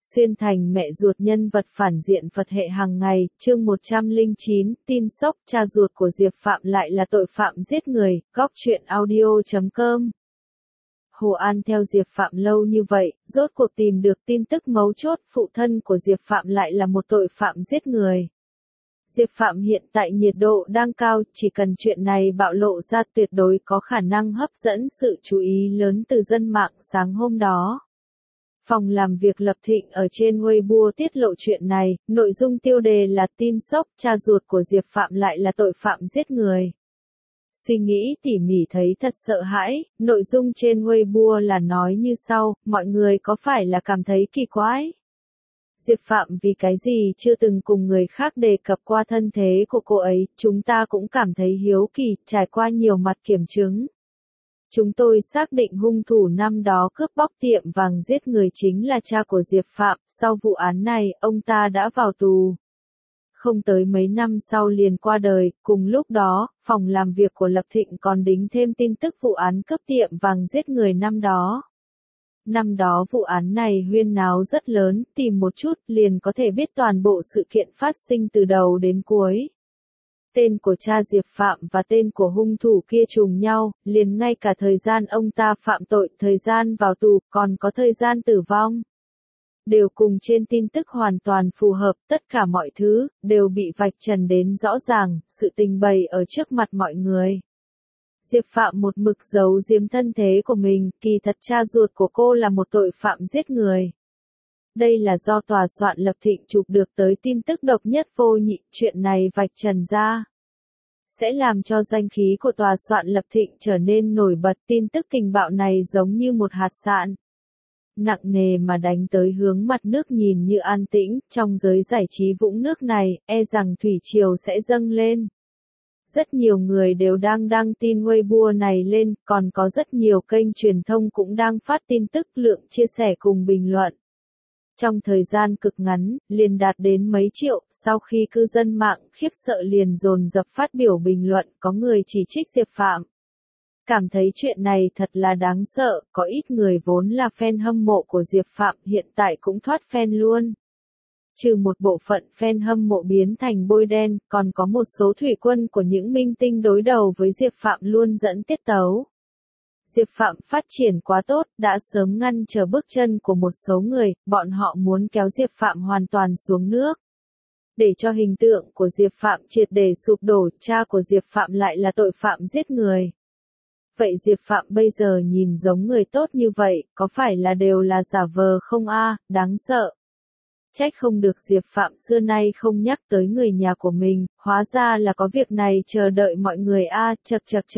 Xuyên thành mẹ ruột nhân vật phản diện Phật hệ hàng ngày, chương 109, tin sốc, cha ruột của Diệp Phạm lại là tội phạm giết người, góc truyện audio.com. Hồ An theo Diệp Phạm lâu như vậy, rốt cuộc tìm được tin tức mấu chốt, phụ thân của Diệp Phạm lại là một tội phạm giết người. Diệp Phạm hiện tại nhiệt độ đang cao, chỉ cần chuyện này bạo lộ ra tuyệt đối có khả năng hấp dẫn sự chú ý lớn từ dân mạng sáng hôm đó. Phòng làm việc Lập Thịnh ở trên Weibo tiết lộ chuyện này, nội dung tiêu đề là tin sốc, cha ruột của Diệp Phạm lại là tội phạm giết người. Suy nghĩ tỉ mỉ thấy thật sợ hãi, nội dung trên Weibo là nói như sau, mọi người có phải là cảm thấy kỳ quái? Diệp Phạm vì cái gì chưa từng cùng người khác đề cập qua thân thế của cô ấy, chúng ta cũng cảm thấy hiếu kỳ, trải qua nhiều mặt kiểm chứng. Chúng tôi xác định hung thủ năm đó cướp bóc tiệm vàng giết người chính là cha của Diệp Phạm, sau vụ án này, ông ta đã vào tù. Không tới mấy năm sau liền qua đời, cùng lúc đó, phòng làm việc của Lập Thịnh còn đính thêm tin tức vụ án cướp tiệm vàng giết người năm đó. Năm đó vụ án này huyên náo rất lớn, tìm một chút liền có thể biết toàn bộ sự kiện phát sinh từ đầu đến cuối. Tên của cha Diệp Phạm và tên của hung thủ kia trùng nhau, liền ngay cả thời gian ông ta phạm tội, thời gian vào tù, còn có thời gian tử vong. Đều cùng trên tin tức hoàn toàn phù hợp, tất cả mọi thứ, đều bị vạch trần đến rõ ràng, sự tình bày ở trước mặt mọi người. Diệp Phạm một mực giấu giếm thân thế của mình, kỳ thật cha ruột của cô là một tội phạm giết người. Đây là do tòa soạn Lập Thịnh chụp được tới tin tức độc nhất vô nhị, chuyện này vạch trần ra. Sẽ làm cho danh khí của tòa soạn Lập Thịnh trở nên nổi bật, tin tức kình bạo này giống như một hạt sạn. Nặng nề mà đánh tới hướng mặt nước nhìn như an tĩnh, trong giới giải trí vũng nước này, e rằng thủy triều sẽ dâng lên. Rất nhiều người đều đang đăng tin Weibo này lên, còn có rất nhiều kênh truyền thông cũng đang phát tin tức, lượng chia sẻ cùng bình luận. Trong thời gian cực ngắn, liền đạt đến mấy triệu, sau khi cư dân mạng khiếp sợ liền dồn dập phát biểu bình luận, có người chỉ trích Diệp Phạm. Cảm thấy chuyện này thật là đáng sợ, có ít người vốn là fan hâm mộ của Diệp Phạm hiện tại cũng thoát fan luôn. Trừ một bộ phận fan hâm mộ biến thành bôi đen, còn có một số thủy quân của những minh tinh đối đầu với Diệp Phạm luôn dẫn tiết tấu. Diệp Phạm phát triển quá tốt, đã sớm ngăn trở bước chân của một số người, bọn họ muốn kéo Diệp Phạm hoàn toàn xuống nước. Để cho hình tượng của Diệp Phạm triệt để sụp đổ, cha của Diệp Phạm lại là tội phạm giết người. Vậy Diệp Phạm bây giờ nhìn giống người tốt như vậy, có phải là đều là giả vờ không a? Đáng sợ. Trách không được Diệp Phạm xưa nay không nhắc tới người nhà của mình, hóa ra là có việc này chờ đợi mọi người a, chậc.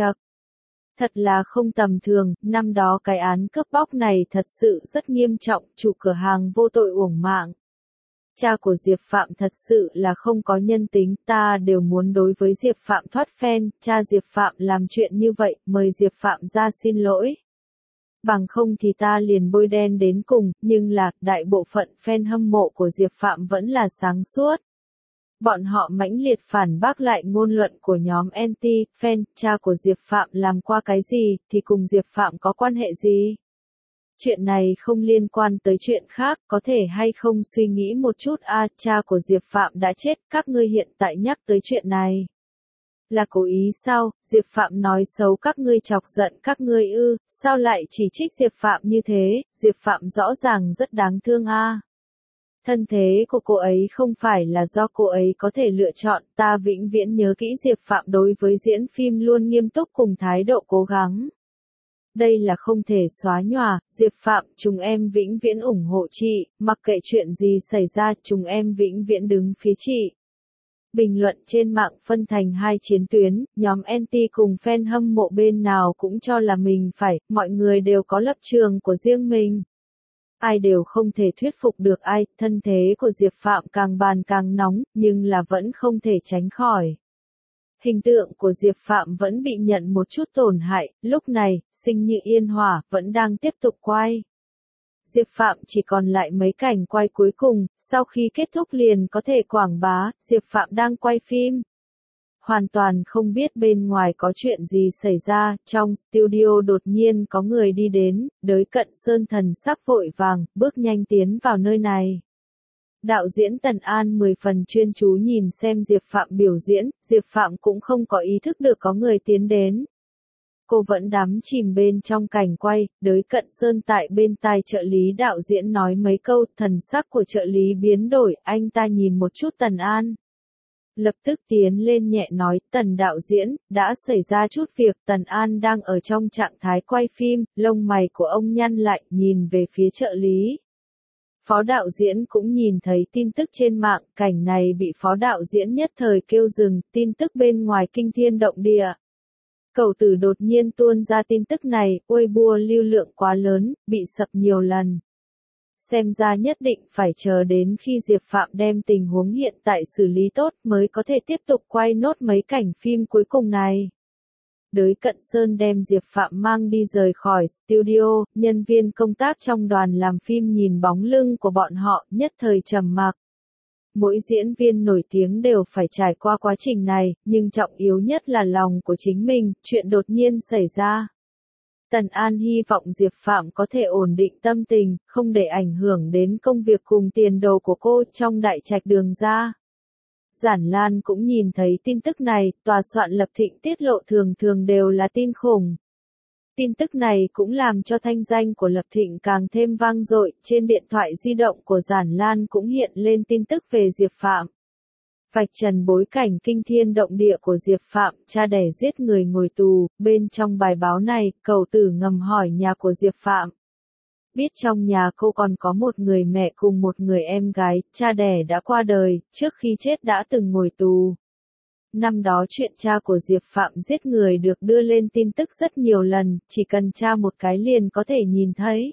Thật là không tầm thường, năm đó cái án cướp bóc này thật sự rất nghiêm trọng, chủ cửa hàng vô tội uổng mạng. Cha của Diệp Phạm thật sự là không có nhân tính, ta đều muốn đối với Diệp Phạm thoát fan, cha Diệp Phạm làm chuyện như vậy, mời Diệp Phạm ra xin lỗi. Bằng không thì ta liền bôi đen đến cùng, nhưng là, đại bộ phận fan hâm mộ của Diệp Phạm vẫn là sáng suốt. Bọn họ mãnh liệt phản bác lại ngôn luận của nhóm anti-fan, cha của Diệp Phạm làm qua cái gì, thì cùng Diệp Phạm có quan hệ gì? Chuyện này không liên quan tới chuyện khác, có thể hay không suy nghĩ một chút cha của Diệp Phạm đã chết, các ngươi hiện tại nhắc tới chuyện này. Là cố ý sao, Diệp Phạm nói xấu các ngươi chọc giận các ngươi sao lại chỉ trích Diệp Phạm như thế, Diệp Phạm rõ ràng rất đáng thương Thân thế của cô ấy không phải là do cô ấy có thể lựa chọn, ta vĩnh viễn nhớ kỹ Diệp Phạm đối với diễn phim luôn nghiêm túc cùng thái độ cố gắng. Đây là không thể xóa nhòa, Diệp Phạm, chúng em vĩnh viễn ủng hộ chị, mặc kệ chuyện gì xảy ra, chúng em vĩnh viễn đứng phía chị. Bình luận trên mạng phân thành hai chiến tuyến, nhóm anti cùng fan hâm mộ bên nào cũng cho là mình phải, mọi người đều có lập trường của riêng mình. Ai đều không thể thuyết phục được ai, thân thế của Diệp Phạm càng bàn càng nóng, nhưng là vẫn không thể tránh khỏi. Hình tượng của Diệp Phạm vẫn bị nhận một chút tổn hại, lúc này, Sinh Như Yên Hỏa vẫn đang tiếp tục quay. Diệp Phạm chỉ còn lại mấy cảnh quay cuối cùng, sau khi kết thúc liền có thể quảng bá, Diệp Phạm đang quay phim. hoàn toàn không biết bên ngoài có chuyện gì xảy ra, trong studio đột nhiên có người đi đến, đới Cận Sơn thần sắc vội vàng, bước nhanh tiến vào nơi này. Đạo diễn Tần An 10 phần chuyên chú nhìn xem Diệp Phạm biểu diễn, Diệp Phạm cũng không có ý thức được có người tiến đến. Cô vẫn đắm chìm bên trong cảnh quay, đới Cận Sơn tại bên tai trợ lý đạo diễn nói mấy câu, thần sắc của trợ lý biến đổi, anh ta nhìn một chút Tần An. Lập tức tiến lên nhẹ nói, Tần đạo diễn, đã xảy ra chút việc, Tần An đang ở trong trạng thái quay phim, lông mày của ông nhăn lại, nhìn về phía trợ lý. Phó đạo diễn cũng nhìn thấy tin tức trên mạng, cảnh này bị phó đạo diễn nhất thời kêu dừng, tin tức bên ngoài kinh thiên động địa. Cầu tử đột nhiên tuôn ra tin tức này, Weibo lưu lượng quá lớn, bị sập nhiều lần. Xem ra nhất định phải chờ đến khi Diệp Phạm đem tình huống hiện tại xử lý tốt mới có thể tiếp tục quay nốt mấy cảnh phim cuối cùng này. Đới Cận Sơn đem Diệp Phạm mang đi rời khỏi studio, nhân viên công tác trong đoàn làm phim nhìn bóng lưng của bọn họ, nhất thời trầm mặc. Mỗi diễn viên nổi tiếng đều phải trải qua quá trình này, nhưng trọng yếu nhất là lòng của chính mình, chuyện đột nhiên xảy ra. Tần An hy vọng Diệp Phạm có thể ổn định tâm tình, không để ảnh hưởng đến công việc cùng tiền đồ của cô trong đại trạch Đường ra. Giản Lan cũng nhìn thấy tin tức này, tòa soạn Lập Thịnh tiết lộ thường thường đều là tin khủng. Tin tức này cũng làm cho thanh danh của Lập Thịnh càng thêm vang dội, trên điện thoại di động của Giản Lan cũng hiện lên tin tức về Diệp Phạm. Vạch trần bối cảnh kinh thiên động địa của Diệp Phạm, cha đẻ giết người ngồi tù, bên trong bài báo này, cầu tử ngầm hỏi nhà của Diệp Phạm. Biết trong nhà cô còn có một người mẹ cùng một người em gái, cha đẻ đã qua đời, trước khi chết đã từng ngồi tù. Năm đó chuyện cha của Diệp Phạm giết người được đưa lên tin tức rất nhiều lần, chỉ cần tra một cái liền có thể nhìn thấy.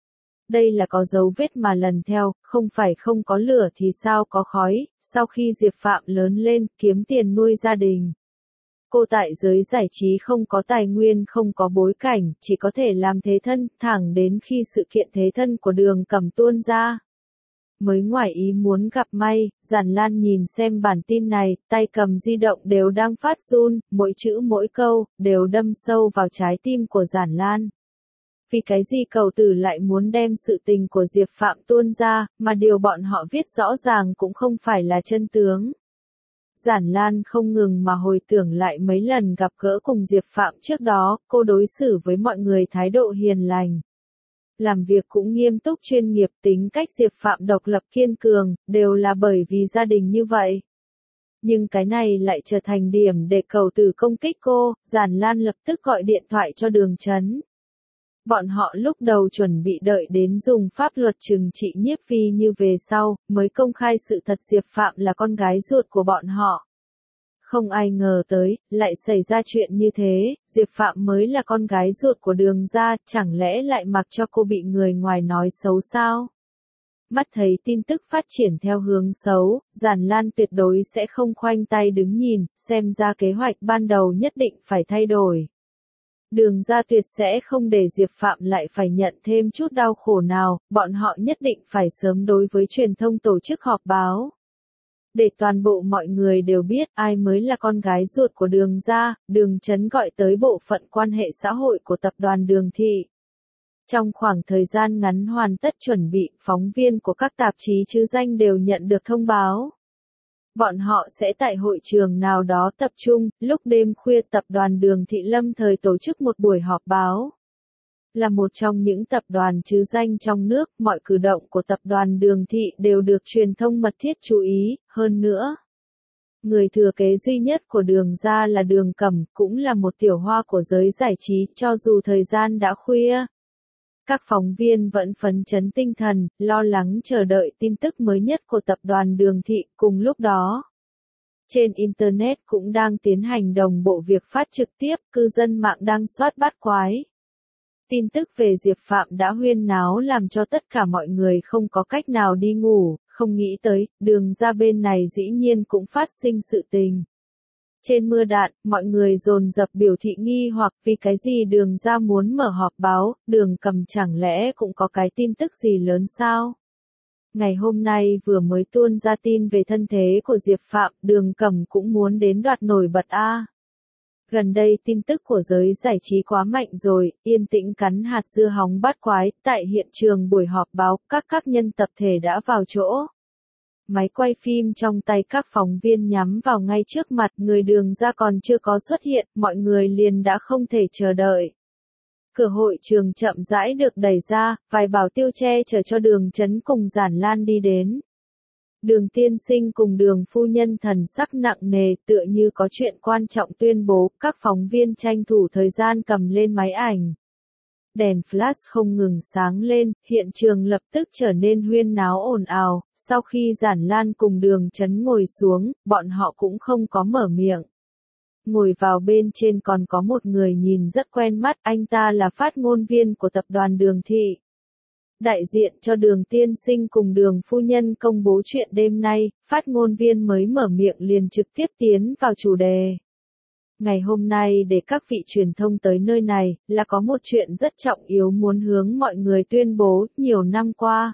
Đây là có dấu vết mà lần theo, không phải không có lửa thì sao có khói, sau khi Diệp Phạm lớn lên, kiếm tiền nuôi gia đình. Cô tại giới giải trí không có tài nguyên không có bối cảnh, chỉ có thể làm thế thân, thẳng đến khi sự kiện thế thân của Đường Cẩm tuôn ra. Mới ngoài ý muốn gặp may, Giản Lan nhìn xem bản tin này, tay cầm di động đều đang phát run, mỗi chữ mỗi câu, đều đâm sâu vào trái tim của Giản Lan. Vì cái gì cầu tử lại muốn đem sự tình của Diệp Phạm tuôn ra, mà điều bọn họ viết rõ ràng cũng không phải là chân tướng. Giản Lan không ngừng mà hồi tưởng lại mấy lần gặp gỡ cùng Diệp Phạm trước đó, cô đối xử với mọi người thái độ hiền lành. Làm việc cũng nghiêm túc chuyên nghiệp, tính cách Diệp Phạm độc lập kiên cường, đều là bởi vì gia đình như vậy. Nhưng cái này lại trở thành điểm để cầu tử công kích cô, Giản Lan lập tức gọi điện thoại cho Đường Chấn. Bọn họ lúc đầu chuẩn bị đợi đến dùng pháp luật trừng trị Nhiếp Phi như về sau, mới công khai sự thật Diệp Phạm là con gái ruột của bọn họ. Không ai ngờ tới, lại xảy ra chuyện như thế, Diệp Phạm mới là con gái ruột của Đường ra, chẳng lẽ lại mặc cho cô bị người ngoài nói xấu sao? Mắt thấy tin tức phát triển theo hướng xấu, Giản Lan tuyệt đối sẽ không khoanh tay đứng nhìn, xem ra kế hoạch ban đầu nhất định phải thay đổi. Đường ra tuyệt sẽ không để Diệp Phạm lại phải nhận thêm chút đau khổ nào, bọn họ nhất định phải sớm đối với truyền thông tổ chức họp báo. Để toàn bộ mọi người đều biết ai mới là con gái ruột của Đường ra, Đường Chấn gọi tới bộ phận quan hệ xã hội của tập đoàn Đường Thị. Trong khoảng thời gian ngắn hoàn tất chuẩn bị, phóng viên của các tạp chí chứ danh đều nhận được thông báo. Bọn họ sẽ tại hội trường nào đó tập trung, lúc đêm khuya tập đoàn Đường Thị lâm thời tổ chức một buổi họp báo. Là một trong những tập đoàn chứ danh trong nước, mọi cử động của tập đoàn Đường Thị đều được truyền thông mật thiết chú ý, hơn nữa. Người thừa kế duy nhất của Đường ra là Đường Cẩm, cũng là một tiểu hoa của giới giải trí, cho dù thời gian đã khuya. Các phóng viên vẫn phấn chấn tinh thần, lo lắng chờ đợi tin tức mới nhất của tập đoàn Đường Thị, cùng lúc đó. Trên Internet cũng đang tiến hành đồng bộ việc phát trực tiếp, cư dân mạng đang soát bắt quái. Tin tức về Diệp Phạm đã huyên náo làm cho tất cả mọi người không có cách nào đi ngủ, không nghĩ tới, Đường ra bên này dĩ nhiên cũng phát sinh sự tình. Trên mưa đạn, mọi người dồn dập biểu thị nghi hoặc vì cái gì Đường ra muốn mở họp báo, Đường Cẩm chẳng lẽ cũng có cái tin tức gì lớn sao? Ngày hôm nay vừa mới tuôn ra tin về thân thế của Diệp Phạm, Đường Cẩm cũng muốn đến đoạt nổi bật a. Gần đây tin tức của giới giải trí quá mạnh rồi, yên tĩnh cắn hạt dưa hóng bát quái, tại hiện trường buổi họp báo, các nhân tập thể đã vào chỗ. Máy quay phim trong tay các phóng viên nhắm vào ngay trước mặt, người Đường ra còn chưa có xuất hiện, mọi người liền đã không thể chờ đợi. Cửa hội trường chậm rãi được đẩy ra, vài bảo tiêu che chở cho Đường Chấn cùng Giản Lan đi đến. Đường tiên sinh cùng Đường phu nhân thần sắc nặng nề, tựa như có chuyện quan trọng tuyên bố, các phóng viên tranh thủ thời gian cầm lên máy ảnh. Đèn flash không ngừng sáng lên, hiện trường lập tức trở nên huyên náo ồn ào, sau khi Giản Lan cùng Đường Chấn ngồi xuống, bọn họ cũng không có mở miệng. Ngồi vào bên trên còn có một người nhìn rất quen mắt, anh ta là phát ngôn viên của tập đoàn Đường Thị. Đại diện cho Đường tiên sinh cùng Đường phu nhân công bố chuyện đêm nay, phát ngôn viên mới mở miệng liền trực tiếp tiến vào chủ đề. Ngày hôm nay để các vị truyền thông tới nơi này, là có một chuyện rất trọng yếu muốn hướng mọi người tuyên bố, nhiều năm qua.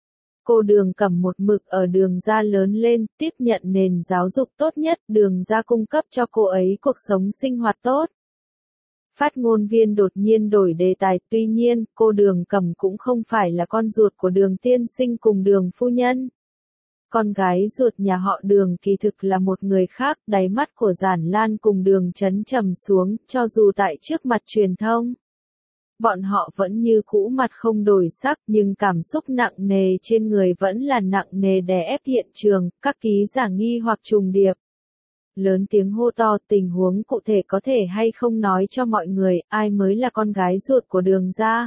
Cô Đường Cẩm một mực ở Đường ra lớn lên, tiếp nhận nền giáo dục tốt nhất, Đường ra cung cấp cho cô ấy cuộc sống sinh hoạt tốt. Phát ngôn viên đột nhiên đổi đề tài, tuy nhiên, cô Đường Cẩm cũng không phải là con ruột của Đường tiên sinh cùng Đường phu nhân. Con gái ruột nhà họ Đường kỳ thực là một người khác, đáy mắt của Giản Lan cùng Đường Chấn trầm xuống, cho dù tại trước mặt truyền thông. Bọn họ vẫn như cũ mặt không đổi sắc, nhưng cảm xúc nặng nề trên người vẫn là nặng nề đè ép hiện trường, các ký giả nghi hoặc trùng điệp. Lớn tiếng hô to, tình huống cụ thể có thể hay không nói cho mọi người, ai mới là con gái ruột của Đường gia.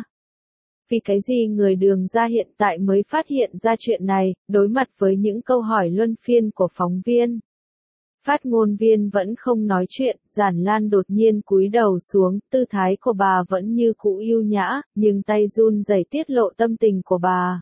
Vì cái gì người Đường ra hiện tại mới phát hiện ra chuyện này, đối mặt với những câu hỏi luân phiên của phóng viên. Phát ngôn viên vẫn không nói chuyện, Giản Lan đột nhiên cúi đầu xuống, tư thái của bà vẫn như cũ yêu nhã, nhưng tay run rẩy tiết lộ tâm tình của bà.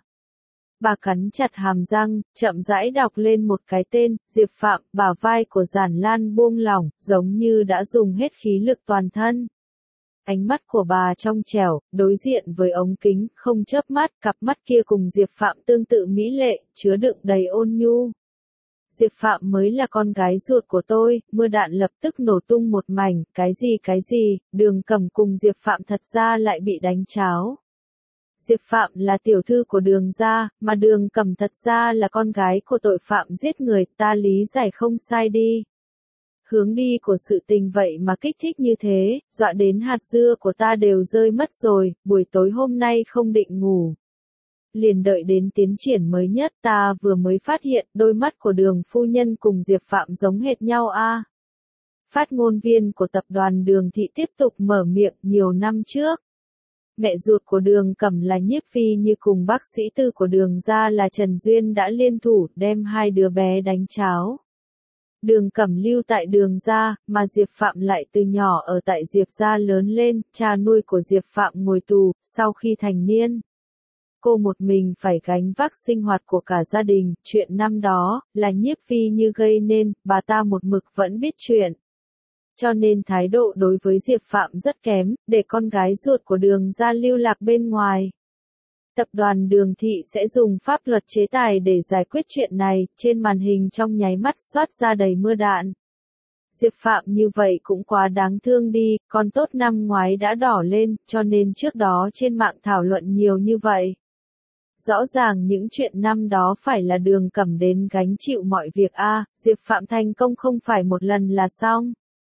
Bà cắn chặt hàm răng, chậm rãi đọc lên một cái tên, Diệp Phạm, bả vai của Giản Lan buông lỏng, giống như đã dùng hết khí lực toàn thân. Ánh mắt của bà trong trẻo, đối diện với ống kính, không chớp mắt, cặp mắt kia cùng Diệp Phạm tương tự mỹ lệ, chứa đựng đầy ôn nhu. Diệp Phạm mới là con gái ruột của tôi, mưa đạn lập tức nổ tung một mảnh, cái gì, Đường Cẩm cùng Diệp Phạm thật ra lại bị đánh cháo. Diệp Phạm là tiểu thư của Đường gia, mà Đường Cẩm thật ra là con gái của tội phạm giết người, ta lý giải không sai đi. Hướng đi của sự tình vậy mà kích thích như thế, dọa đến hạt dưa của ta đều rơi mất rồi, buổi tối hôm nay không định ngủ. Liền đợi đến tiến triển mới nhất, ta vừa mới phát hiện đôi mắt của Đường phu nhân cùng Diệp Phạm giống hệt nhau a. Phát ngôn viên của tập đoàn Đường Thị tiếp tục mở miệng, nhiều năm trước. Mẹ ruột của Đường Cẩm là Nhiếp Phi Như cùng bác sĩ tư của Đường gia là Trần Duyên đã liên thủ đem hai đứa bé đánh cháo. Đường Cẩm lưu tại Đường gia, mà Diệp Phạm lại từ nhỏ ở tại Diệp gia lớn lên, cha nuôi của Diệp Phạm ngồi tù, sau khi thành niên. Cô một mình phải gánh vác sinh hoạt của cả gia đình, chuyện năm đó, là Nhiếp Phi Như gây nên, bà ta một mực vẫn biết chuyện. Cho nên thái độ đối với Diệp Phạm rất kém, để con gái ruột của Đường gia lưu lạc bên ngoài. Tập đoàn Đường Thị sẽ dùng pháp luật chế tài để giải quyết chuyện này, trên màn hình trong nháy mắt xoát ra đầy mưa đạn. Diệp Phạm như vậy cũng quá đáng thương đi, con tốt năm ngoái đã đỏ lên, cho nên trước đó trên mạng thảo luận nhiều như vậy. Rõ ràng những chuyện năm đó phải là Đường Cẩm đến gánh chịu mọi việc a, Diệp Phạm thành công không phải một lần là xong.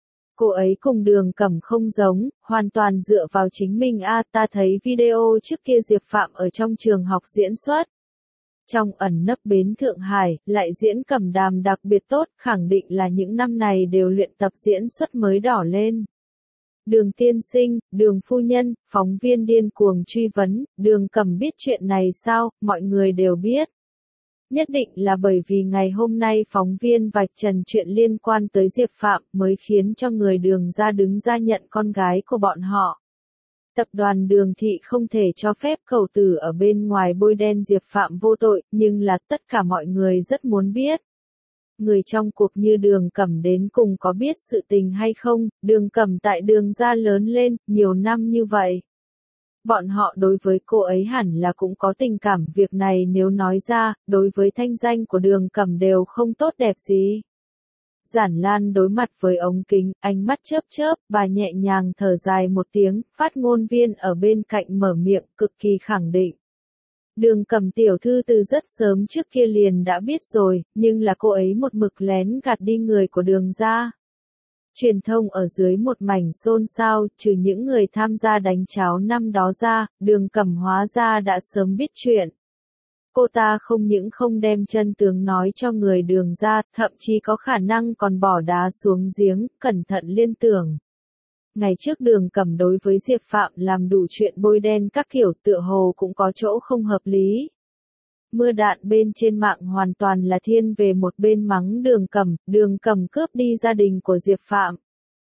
Cô ấy cùng Đường Cẩm không giống, hoàn toàn dựa vào chính mình a, ta thấy video trước kia Diệp Phạm ở trong trường học diễn xuất. Trong ẩn nấp bến Thượng Hải, lại diễn Cẩm Đàm đặc biệt tốt, khẳng định là những năm này đều luyện tập diễn xuất mới đỏ lên. Đường tiên sinh, Đường phu nhân, phóng viên điên cuồng truy vấn, Đường Cẩm biết chuyện này sao, mọi người đều biết. Nhất định là bởi vì ngày hôm nay phóng viên vạch trần chuyện liên quan tới Diệp Phạm mới khiến cho người Đường ra đứng ra nhận con gái của bọn họ. Tập đoàn Đường Thị không thể cho phép cầu tử ở bên ngoài bôi đen Diệp Phạm vô tội, nhưng là tất cả mọi người rất muốn biết. Người trong cuộc như Đường Cẩm đến cùng có biết sự tình hay không, Đường Cẩm tại Đường ra lớn lên, nhiều năm như vậy. Bọn họ đối với cô ấy hẳn là cũng có tình cảm, việc này nếu nói ra, đối với thanh danh của Đường Cẩm đều không tốt đẹp gì. Giản Lan đối mặt với ống kính, ánh mắt chớp chớp, bà nhẹ nhàng thở dài một tiếng, phát ngôn viên ở bên cạnh mở miệng, cực kỳ khẳng định. Đường Cẩm tiểu thư từ rất sớm trước kia liền đã biết rồi, nhưng là cô ấy một mực lén gạt đi người của Đường gia. Truyền thông ở dưới một mảnh xôn xao, trừ những người tham gia đánh cháo năm đó ra, Đường Cẩm hóa ra đã sớm biết chuyện. Cô ta không những không đem chân tướng nói cho người Đường gia, thậm chí có khả năng còn bỏ đá xuống giếng, cẩn thận liên tưởng. Ngày trước Đường Cẩm đối với Diệp Phạm làm đủ chuyện bôi đen các kiểu, tựa hồ cũng có chỗ không hợp lý. Mưa đạn bên trên mạng hoàn toàn là thiên về một bên mắng Đường Cẩm cướp đi gia đình của Diệp Phạm.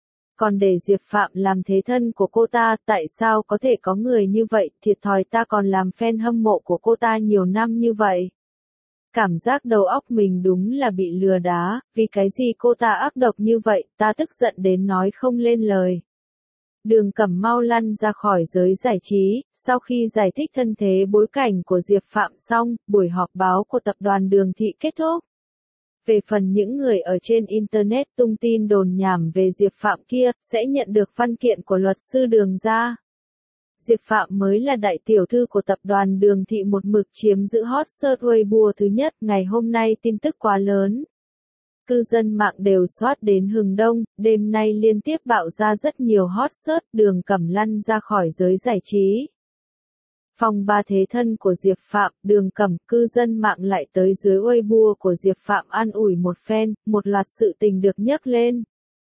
Còn để Diệp Phạm làm thế thân của cô ta, tại sao có thể có người như vậy, thiệt thòi ta còn làm fan hâm mộ của cô ta nhiều năm như vậy. Cảm giác đầu óc mình đúng là bị lừa đá, vì cái gì cô ta ác độc như vậy, ta tức giận đến nói không lên lời. Đường Cẩm mau lăn ra khỏi giới giải trí, sau khi giải thích thân thế bối cảnh của Diệp Phạm xong, buổi họp báo của tập đoàn Đường Thị kết thúc. Về phần những người ở trên Internet tung tin đồn nhảm về Diệp Phạm kia, sẽ nhận được văn kiện của luật sư Đường gia. Diệp Phạm mới là đại tiểu thư của tập đoàn Đường Thị một mực chiếm giữ hot search Weibo thứ nhất, ngày hôm nay tin tức quá lớn. Cư dân mạng đều soát đến hừng đông, đêm nay liên tiếp bạo ra rất nhiều hot search, Đường Cẩm lăn ra khỏi giới giải trí. Phong ba thế thân của Diệp Phạm, Đường Cẩm, cư dân mạng lại tới dưới Weibo của Diệp Phạm an ủi một phen, một loạt sự tình được nhắc lên.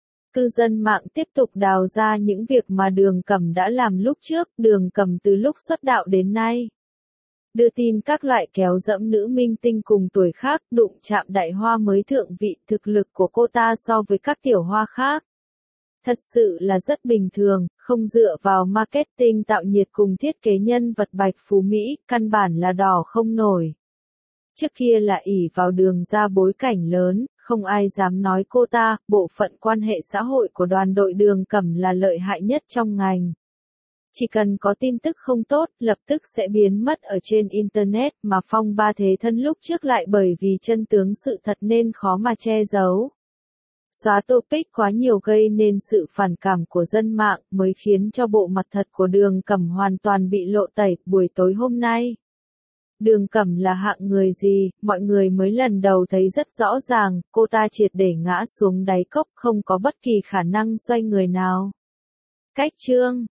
Cư dân mạng tiếp tục đào ra những việc mà Đường Cẩm đã làm lúc trước, Đường Cẩm từ lúc xuất đạo đến nay. Đưa tin các loại kéo dẫm nữ minh tinh cùng tuổi khác, đụng chạm đại hoa mới thượng vị, thực lực của cô ta so với các tiểu hoa khác. Thật sự là rất bình thường, không dựa vào marketing tạo nhiệt cùng thiết kế nhân vật bạch phú Mỹ, căn bản là đỏ không nổi. Trước kia là ỷ vào Đường gia bối cảnh lớn, không ai dám nói cô ta, bộ phận quan hệ xã hội của đoàn đội Đường Cẩm là lợi hại nhất trong ngành. Chỉ cần có tin tức không tốt, lập tức sẽ biến mất ở trên Internet, mà phong ba thế thân lúc trước lại bởi vì chân tướng sự thật nên khó mà che giấu. Xóa topic quá nhiều gây nên sự phản cảm của dân mạng, mới khiến cho bộ mặt thật của Đường Cẩm hoàn toàn bị lộ tẩy. Buổi tối hôm nay, Đường Cẩm là hạng người gì, mọi người mới lần đầu thấy rất rõ ràng, cô ta triệt để ngã xuống đáy cốc, không có bất kỳ khả năng xoay người nào. Cách chương